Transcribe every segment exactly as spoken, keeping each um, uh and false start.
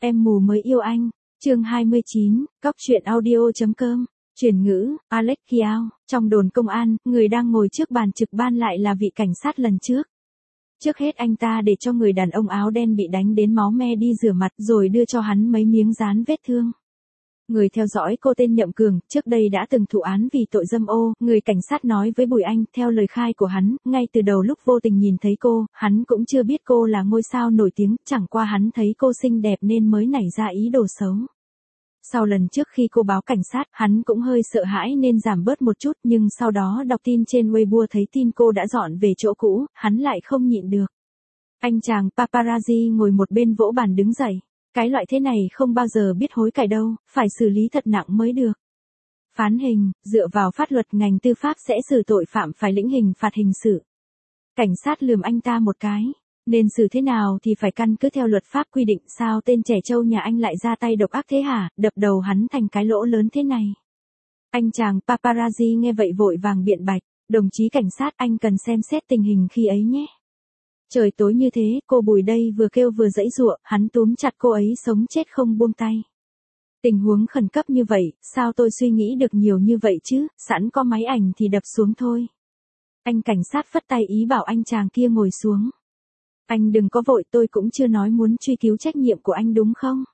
Em mù mới yêu anh. Chương hai mươi chín, cóc truyện audio.com. Chuyển ngữ, Alex Kiao, trong đồn công an, người đang ngồi trước bàn trực ban lại là vị cảnh sát lần trước. Trước hết anh ta để cho người đàn ông áo đen bị đánh đến máu me đi rửa mặt rồi đưa cho hắn mấy miếng dán vết thương. Người theo dõi cô tên Nhậm Cường, trước đây đã từng thụ án vì tội dâm ô, người cảnh sát nói với Bùi Anh, theo lời khai của hắn, ngay từ đầu lúc vô tình nhìn thấy cô, hắn cũng chưa biết cô là ngôi sao nổi tiếng, chẳng qua hắn thấy cô xinh đẹp nên mới nảy ra ý đồ xấu. Sau lần trước khi cô báo cảnh sát, hắn cũng hơi sợ hãi nên giảm bớt một chút, nhưng sau đó đọc tin trên Weibo thấy tin cô đã dọn về chỗ cũ, hắn lại không nhịn được. Anh chàng paparazzi ngồi một bên vỗ bàn đứng dậy. Cái loại thế này không bao giờ biết hối cải đâu, phải xử lý thật nặng mới được. Phán hình, dựa vào pháp luật ngành tư pháp sẽ xử tội phạm phải lĩnh hình phạt hình sự. Cảnh sát lườm anh ta một cái. Nên xử thế nào thì phải căn cứ theo luật pháp quy định, sao tên trẻ trâu nhà anh lại ra tay độc ác thế hả, đập đầu hắn thành cái lỗ lớn thế này. Anh chàng paparazzi nghe vậy vội vàng biện bạch, đồng chí cảnh sát anh cần xem xét tình hình khi ấy nhé. Trời tối như thế, cô Bùi đây vừa kêu vừa giãy giụa, hắn túm chặt cô ấy sống chết không buông tay. Tình huống khẩn cấp như vậy, sao tôi suy nghĩ được nhiều như vậy chứ, sẵn có máy ảnh thì đập xuống thôi. Anh cảnh sát phất tay ý bảo anh chàng kia ngồi xuống. Anh đừng có vội, tôi cũng chưa nói muốn truy cứu trách nhiệm của anh đúng không?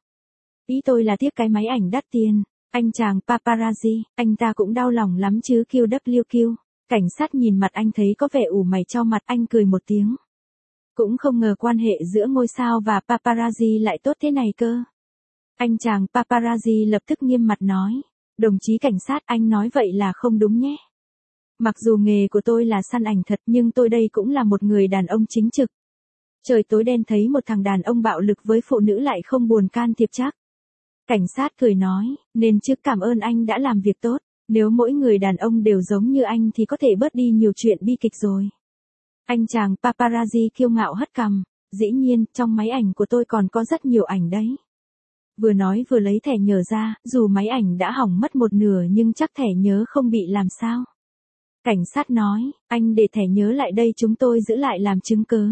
Ý tôi là tiếc cái máy ảnh đắt tiền. Anh chàng paparazzi, anh ta cũng đau lòng lắm chứ kiu đắp liu kiu. Cảnh sát nhìn mặt anh thấy có vẻ ủ mày chau mặt, anh cười một tiếng. Cũng không ngờ quan hệ giữa ngôi sao và paparazzi lại tốt thế này cơ. Anh chàng paparazzi lập tức nghiêm mặt nói. Đồng chí cảnh sát, anh nói vậy là không đúng nhé. Mặc dù nghề của tôi là săn ảnh thật nhưng tôi đây cũng là một người đàn ông chính trực. Trời tối đen thấy một thằng đàn ông bạo lực với phụ nữ lại không buồn can thiệp chắc. Cảnh sát cười nói, nên trước cảm ơn anh đã làm việc tốt. Nếu mỗi người đàn ông đều giống như anh thì có thể bớt đi nhiều chuyện bi kịch rồi. Anh chàng paparazzi kiêu ngạo hất cằm, dĩ nhiên, trong máy ảnh của tôi còn có rất nhiều ảnh đấy. Vừa nói vừa lấy thẻ nhớ ra, dù máy ảnh đã hỏng mất một nửa nhưng chắc thẻ nhớ không bị làm sao. Cảnh sát nói, anh để thẻ nhớ lại đây chúng tôi giữ lại làm chứng cớ.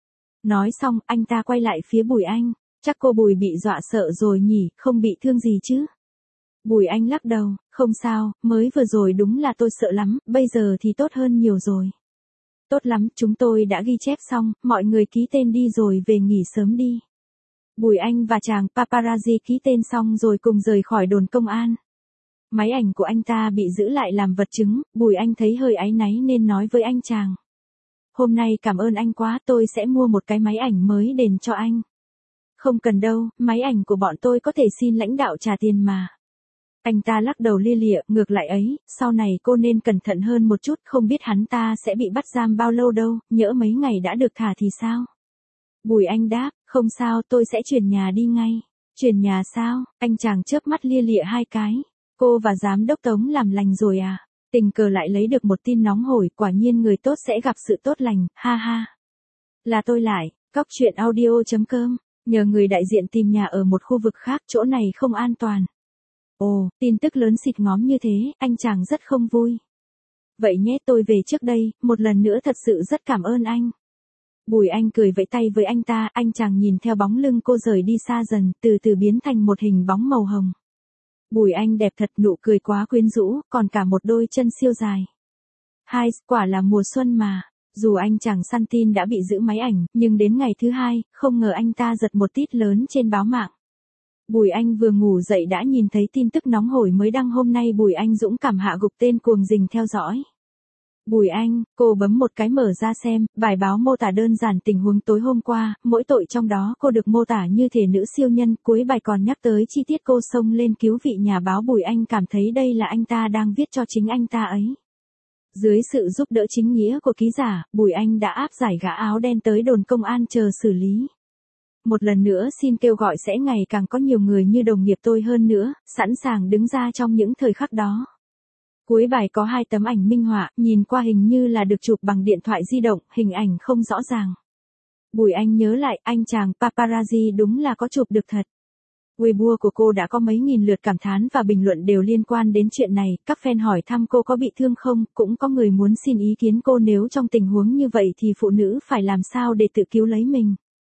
Nói xong, anh ta quay lại phía Bùi Anh, chắc cô Bùi bị dọa sợ rồi nhỉ, không bị thương gì chứ. Bùi Anh lắc đầu, không sao, mới vừa rồi đúng là tôi sợ lắm, bây giờ thì tốt hơn nhiều rồi. Tốt lắm, chúng tôi đã ghi chép xong, mọi người ký tên đi rồi về nghỉ sớm đi. Bùi Anh và chàng paparazzi ký tên xong rồi cùng rời khỏi đồn công an. Máy ảnh của anh ta bị giữ lại làm vật chứng, Bùi Anh thấy hơi áy náy nên nói với anh chàng. Hôm nay cảm ơn anh quá, tôi sẽ mua một cái máy ảnh mới đền cho anh. Không cần đâu, máy ảnh của bọn tôi có thể xin lãnh đạo trả tiền mà. Anh ta lắc đầu lia lịa, ngược lại ấy, sau này cô nên cẩn thận hơn một chút, không biết hắn ta sẽ bị bắt giam bao lâu đâu, nhỡ mấy ngày đã được thả thì sao? Bùi Anh đáp, không sao, tôi sẽ chuyển nhà đi ngay. Chuyển nhà sao? Anh chàng chớp mắt lia lịa hai cái. Cô và giám đốc Tống làm lành rồi à? Tình cờ lại lấy được một tin nóng hổi, quả nhiên người tốt sẽ gặp sự tốt lành, ha ha. Là tôi lại, cóc truyện audio.com, nhờ người đại diện tìm nhà ở một khu vực khác, chỗ này không an toàn. Ồ, tin tức lớn xịt ngóm như thế, anh chàng rất không vui. Vậy nhé, tôi về trước đây, một lần nữa thật sự rất cảm ơn anh. Bùi Anh cười vẫy tay với anh ta, anh chàng nhìn theo bóng lưng cô rời đi xa dần, từ từ biến thành một hình bóng màu hồng. Bùi Anh đẹp thật, nụ cười quá quyến rũ, còn cả một đôi chân siêu dài. Hai, quả là mùa xuân mà. Dù anh chàng săn tin đã bị giữ máy ảnh, nhưng đến ngày thứ hai, không ngờ anh ta giật một tít lớn trên báo mạng. Bùi Anh vừa ngủ dậy đã nhìn thấy tin tức nóng hổi mới đăng hôm nay, Bùi Anh dũng cảm hạ gục tên cuồng rình theo dõi. Bùi Anh, cô bấm một cái mở ra xem, bài báo mô tả đơn giản tình huống tối hôm qua, mỗi tội trong đó cô được mô tả như thể nữ siêu nhân, cuối bài còn nhắc tới chi tiết cô xông lên cứu vị nhà báo. Bùi Anh cảm thấy đây là anh ta đang viết cho chính anh ta ấy. Dưới sự giúp đỡ chính nghĩa của ký giả, Bùi Anh đã áp giải gã áo đen tới đồn công an chờ xử lý. Một lần nữa xin kêu gọi sẽ ngày càng có nhiều người như đồng nghiệp tôi hơn nữa, sẵn sàng đứng ra trong những thời khắc đó. Cuối bài có hai tấm ảnh minh họa, nhìn qua hình như là được chụp bằng điện thoại di động, hình ảnh không rõ ràng. Bùi Anh nhớ lại, anh chàng paparazzi đúng là có chụp được thật. Weibo của cô đã có mấy nghìn lượt cảm thán và bình luận đều liên quan đến chuyện này, các fan hỏi thăm cô có bị thương không, cũng có người muốn xin ý kiến cô nếu trong tình huống như vậy thì phụ nữ phải làm sao để tự cứu lấy mình.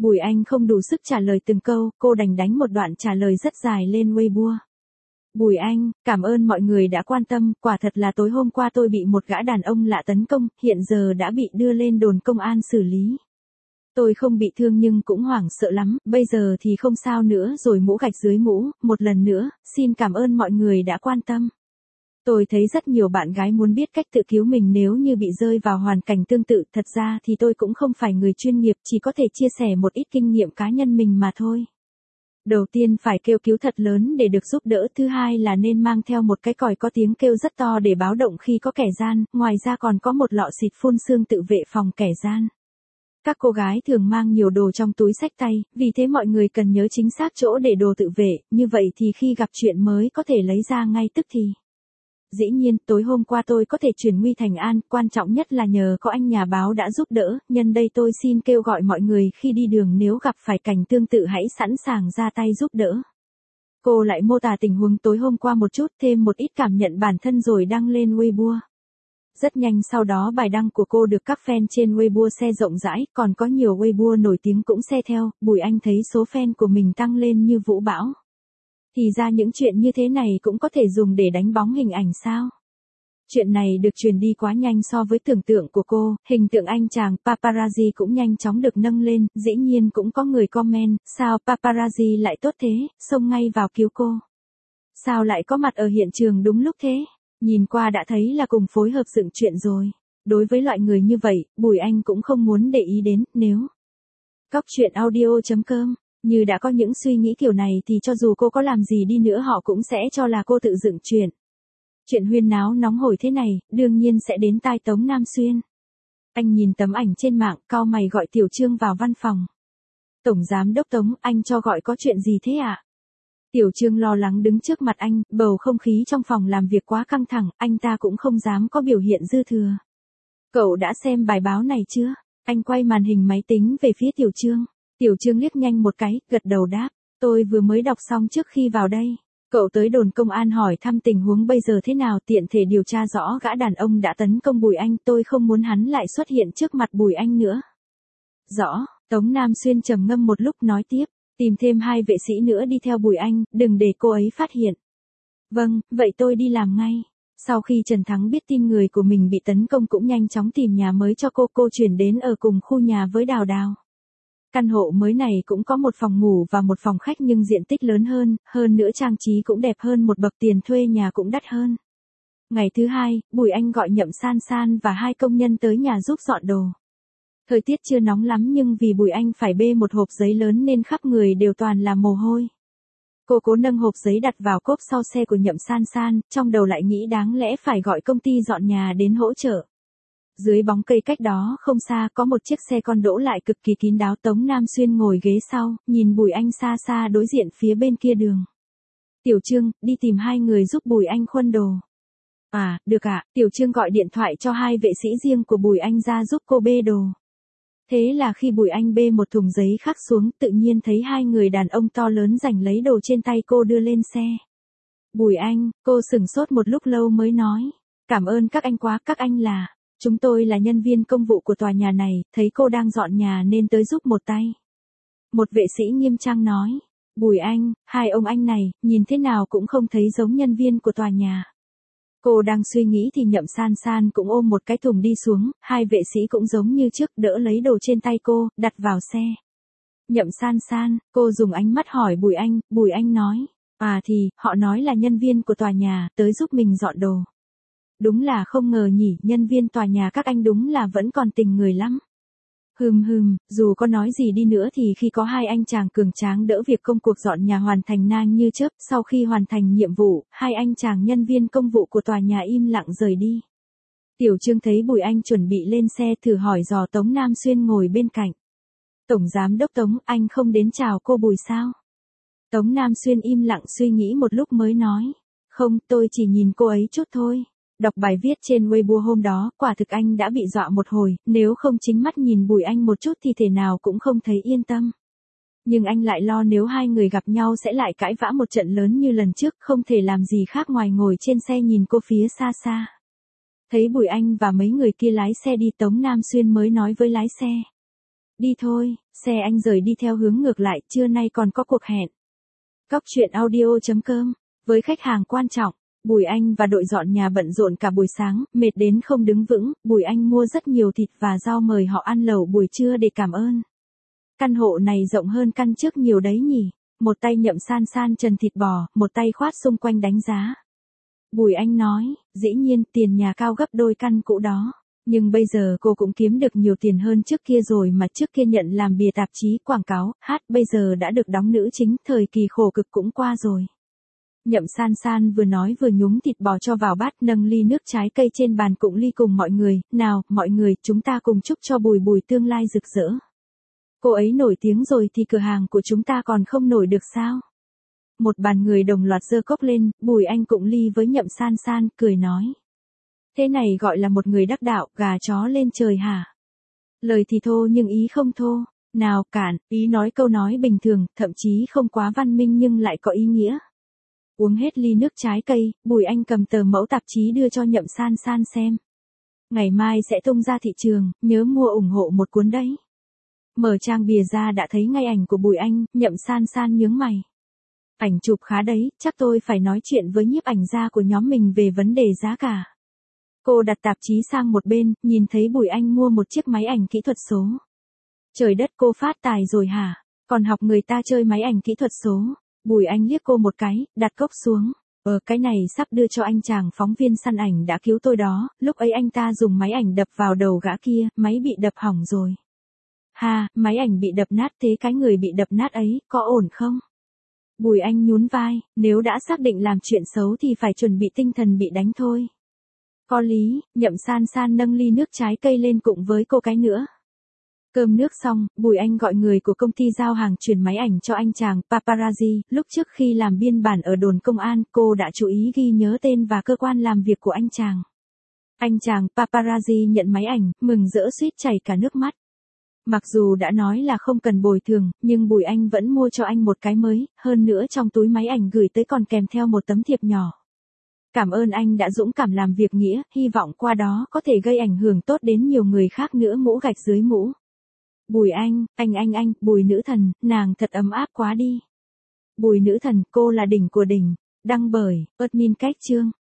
Bùi Anh không đủ sức trả lời từng câu, cô đành đánh một đoạn trả lời rất dài lên Weibo. Bùi Anh, cảm ơn mọi người đã quan tâm, quả thật là tối hôm qua tôi bị một gã đàn ông lạ tấn công, hiện giờ đã bị đưa lên đồn công an xử lý. Tôi không bị thương nhưng cũng hoảng sợ lắm, bây giờ thì không sao nữa rồi, mũ gạch dưới mũ, một lần nữa, xin cảm ơn mọi người đã quan tâm. Tôi thấy rất nhiều bạn gái muốn biết cách tự cứu mình nếu như bị rơi vào hoàn cảnh tương tự, thật ra thì tôi cũng không phải người chuyên nghiệp, chỉ có thể chia sẻ một ít kinh nghiệm cá nhân mình mà thôi. Đầu tiên phải kêu cứu thật lớn để được giúp đỡ, thứ hai là nên mang theo một cái còi có tiếng kêu rất to để báo động khi có kẻ gian, ngoài ra còn có một lọ xịt phun sương tự vệ phòng kẻ gian. Các cô gái thường mang nhiều đồ trong túi xách tay, vì thế mọi người cần nhớ chính xác chỗ để đồ tự vệ, như vậy thì khi gặp chuyện mới có thể lấy ra ngay tức thì. Dĩ nhiên, tối hôm qua tôi có thể chuyển nguy thành an, quan trọng nhất là nhờ có anh nhà báo đã giúp đỡ, nhân đây tôi xin kêu gọi mọi người khi đi đường nếu gặp phải cảnh tương tự hãy sẵn sàng ra tay giúp đỡ. Cô lại mô tả tình huống tối hôm qua một chút, thêm một ít cảm nhận bản thân rồi đăng lên Weibo. Rất nhanh sau đó bài đăng của cô được các fan trên Weibo share rộng rãi, còn có nhiều Weibo nổi tiếng cũng share theo, Bùi Anh thấy số fan của mình tăng lên như vũ bão. Thì ra những chuyện như thế này cũng có thể dùng để đánh bóng hình ảnh sao? Chuyện này được truyền đi quá nhanh so với tưởng tượng của cô, hình tượng anh chàng paparazzi cũng nhanh chóng được nâng lên, dĩ nhiên cũng có người comment, sao paparazzi lại tốt thế, xông ngay vào cứu cô. Sao lại có mặt ở hiện trường đúng lúc thế? Nhìn qua đã thấy là cùng phối hợp dựng chuyện rồi. Đối với loại người như vậy, Bùi Anh cũng không muốn để ý đến, nếu Cóc truyện audio chấm com như đã có những suy nghĩ kiểu này thì cho dù cô có làm gì đi nữa họ cũng sẽ cho là cô tự dựng chuyện. Chuyện huyên náo nóng hổi thế này, đương nhiên sẽ đến tai Tống Nam Xuyên. Anh nhìn tấm ảnh trên mạng, cau mày gọi Tiểu Trương vào văn phòng. Tổng giám đốc Tống, anh cho gọi có chuyện gì thế ạ? À? Tiểu Trương lo lắng đứng trước mặt anh, bầu không khí trong phòng làm việc quá căng thẳng, anh ta cũng không dám có biểu hiện dư thừa. Cậu đã xem bài báo này chưa? Anh quay màn hình máy tính về phía Tiểu Trương. Tiểu Trương liếc nhanh một cái, gật đầu đáp. Tôi vừa mới đọc xong trước khi vào đây. Cậu tới đồn công an hỏi thăm tình huống bây giờ thế nào, tiện thể điều tra rõ gã đàn ông đã tấn công Bùi Anh, tôi không muốn hắn lại xuất hiện trước mặt Bùi Anh nữa. Rõ, Tống Nam Xuyên trầm ngâm một lúc nói tiếp, tìm thêm hai vệ sĩ nữa đi theo Bùi Anh, đừng để cô ấy phát hiện. Vâng, vậy tôi đi làm ngay. Sau khi Trần Thắng biết tin người của mình bị tấn công cũng nhanh chóng tìm nhà mới cho cô, cô chuyển đến ở cùng khu nhà với Đào Đào. Căn hộ mới này cũng có một phòng ngủ và một phòng khách nhưng diện tích lớn hơn, hơn nữa trang trí cũng đẹp hơn một bậc, tiền thuê nhà cũng đắt hơn. Ngày thứ hai, Bùi Anh gọi Nhậm San San và hai công nhân tới nhà giúp dọn đồ. Thời tiết chưa nóng lắm nhưng vì Bùi Anh phải bê một hộp giấy lớn nên khắp người đều toàn là mồ hôi. Cô cố nâng hộp giấy đặt vào cốp sau xe của Nhậm San San, trong đầu lại nghĩ đáng lẽ phải gọi công ty dọn nhà đến hỗ trợ. Dưới bóng cây cách đó không xa có một chiếc xe con đỗ lại cực kỳ kín đáo, Tống Nam Xuyên ngồi ghế sau, nhìn Bùi Anh xa xa đối diện phía bên kia đường. Tiểu Trương, đi tìm hai người giúp Bùi Anh khuân đồ. À, được ạ, Tiểu Trương gọi điện thoại cho hai vệ sĩ riêng của Bùi Anh ra giúp cô bê đồ. Thế là khi Bùi Anh bê một thùng giấy khác xuống, tự nhiên thấy hai người đàn ông to lớn giành lấy đồ trên tay cô đưa lên xe. Bùi Anh, cô sửng sốt một lúc lâu mới nói. Cảm ơn các anh quá, các anh là... Chúng tôi là nhân viên công vụ của tòa nhà này, thấy cô đang dọn nhà nên tới giúp một tay. Một vệ sĩ nghiêm trang nói. Bùi Anh, hai ông anh này, nhìn thế nào cũng không thấy giống nhân viên của tòa nhà. Cô đang suy nghĩ thì Nhậm San San cũng ôm một cái thùng đi xuống, hai vệ sĩ cũng giống như trước đỡ lấy đồ trên tay cô, đặt vào xe. Nhậm San San, cô dùng ánh mắt hỏi Bùi Anh, Bùi Anh nói. À thì, họ nói là nhân viên của tòa nhà, tới giúp mình dọn đồ. Đúng là không ngờ nhỉ, nhân viên tòa nhà các anh đúng là vẫn còn tình người lắm. Hừm hừm, dù có nói gì đi nữa thì khi có hai anh chàng cường tráng đỡ việc công cuộc dọn nhà hoàn thành nang như chớp, sau khi hoàn thành nhiệm vụ, hai anh chàng nhân viên công vụ của tòa nhà im lặng rời đi. Tiểu Trương thấy Bùi Anh chuẩn bị lên xe thử hỏi dò Tống Nam Xuyên ngồi bên cạnh. Tổng giám đốc Tống, anh không đến chào cô Bùi sao? Tống Nam Xuyên im lặng suy nghĩ một lúc mới nói. Không, tôi chỉ nhìn cô ấy chút thôi. Đọc bài viết trên Weibo hôm đó, quả thực anh đã bị dọa một hồi, nếu không chính mắt nhìn Bùi Anh một chút thì thể nào cũng không thấy yên tâm. Nhưng anh lại lo nếu hai người gặp nhau sẽ lại cãi vã một trận lớn như lần trước, không thể làm gì khác ngoài ngồi trên xe nhìn cô phía xa xa. Thấy Bùi Anh và mấy người kia lái xe đi, Tống Nam Xuyên mới nói với lái xe. Đi thôi, xe anh rời đi theo hướng ngược lại, trưa nay còn có cuộc hẹn. Cóc truyện audio chấm com. Với khách hàng quan trọng, Bùi Anh và đội dọn nhà bận rộn cả buổi sáng, mệt đến không đứng vững, Bùi Anh mua rất nhiều thịt và rau mời họ ăn lẩu buổi trưa để cảm ơn. Căn hộ này rộng hơn căn trước nhiều đấy nhỉ. Một tay Nhậm San San trần thịt bò, một tay khoát xung quanh đánh giá. Bùi Anh nói, dĩ nhiên tiền nhà cao gấp đôi căn cũ đó. Nhưng bây giờ cô cũng kiếm được nhiều tiền hơn trước kia rồi mà trước kia nhận làm bìa tạp chí quảng cáo, hát bây giờ đã được đóng nữ chính, thời kỳ khổ cực cũng qua rồi. Nhậm San San vừa nói vừa nhúng thịt bò cho vào bát, nâng ly nước trái cây trên bàn cụng ly cùng mọi người, nào, mọi người, chúng ta cùng chúc cho Bùi Bùi tương lai rực rỡ. Cô ấy nổi tiếng rồi thì cửa hàng của chúng ta còn không nổi được sao? Một bàn người đồng loạt giơ cốc lên, Bùi Anh cụng ly với Nhậm San San, cười nói. Thế này gọi là một người đắc đạo, gà chó lên trời hả? Lời thì thô nhưng ý không thô. Nào cản, ý nói câu nói bình thường, thậm chí không quá văn minh nhưng lại có ý nghĩa. Uống hết ly nước trái cây, Bùi Anh cầm tờ mẫu tạp chí đưa cho Nhậm San San xem. Ngày mai sẽ tung ra thị trường, nhớ mua ủng hộ một cuốn đấy. Mở trang bìa ra đã thấy ngay ảnh của Bùi Anh, Nhậm San San nhướng mày. Ảnh chụp khá đấy, chắc tôi phải nói chuyện với nhiếp ảnh gia của nhóm mình về vấn đề giá cả. Cô đặt tạp chí sang một bên, nhìn thấy Bùi Anh mua một chiếc máy ảnh kỹ thuật số. Trời đất, cô phát tài rồi hả? Còn học người ta chơi máy ảnh kỹ thuật số. Bùi Anh liếc cô một cái, đặt cốc xuống. Ờ, cái này sắp đưa cho anh chàng phóng viên săn ảnh đã cứu tôi đó, lúc ấy anh ta dùng máy ảnh đập vào đầu gã kia, máy bị đập hỏng rồi. Ha, máy ảnh bị đập nát, thế cái người bị đập nát ấy, có ổn không? Bùi Anh nhún vai, nếu đã xác định làm chuyện xấu thì phải chuẩn bị tinh thần bị đánh thôi. Có lý, Nhậm San San nâng ly nước trái cây lên cụng với cô cái nữa. Cơm nước xong, Bùi Anh gọi người của công ty giao hàng chuyển máy ảnh cho anh chàng paparazzi. Lúc trước khi làm biên bản ở đồn công an, cô đã chú ý ghi nhớ tên và cơ quan làm việc của anh chàng. Anh chàng paparazzi nhận máy ảnh, mừng rỡ suýt chảy cả nước mắt. Mặc dù đã nói là không cần bồi thường, nhưng Bùi Anh vẫn mua cho anh một cái mới, hơn nữa trong túi máy ảnh gửi tới còn kèm theo một tấm thiệp nhỏ. Cảm ơn anh đã dũng cảm làm việc nghĩa, hy vọng qua đó có thể gây ảnh hưởng tốt đến nhiều người khác nữa. Mũ gạch dưới mũ. Bùi Anh, anh anh anh, Bùi nữ thần, nàng thật ấm áp quá đi. Bùi nữ thần, cô là đỉnh của đỉnh. Đăng bởi, admin cách chương.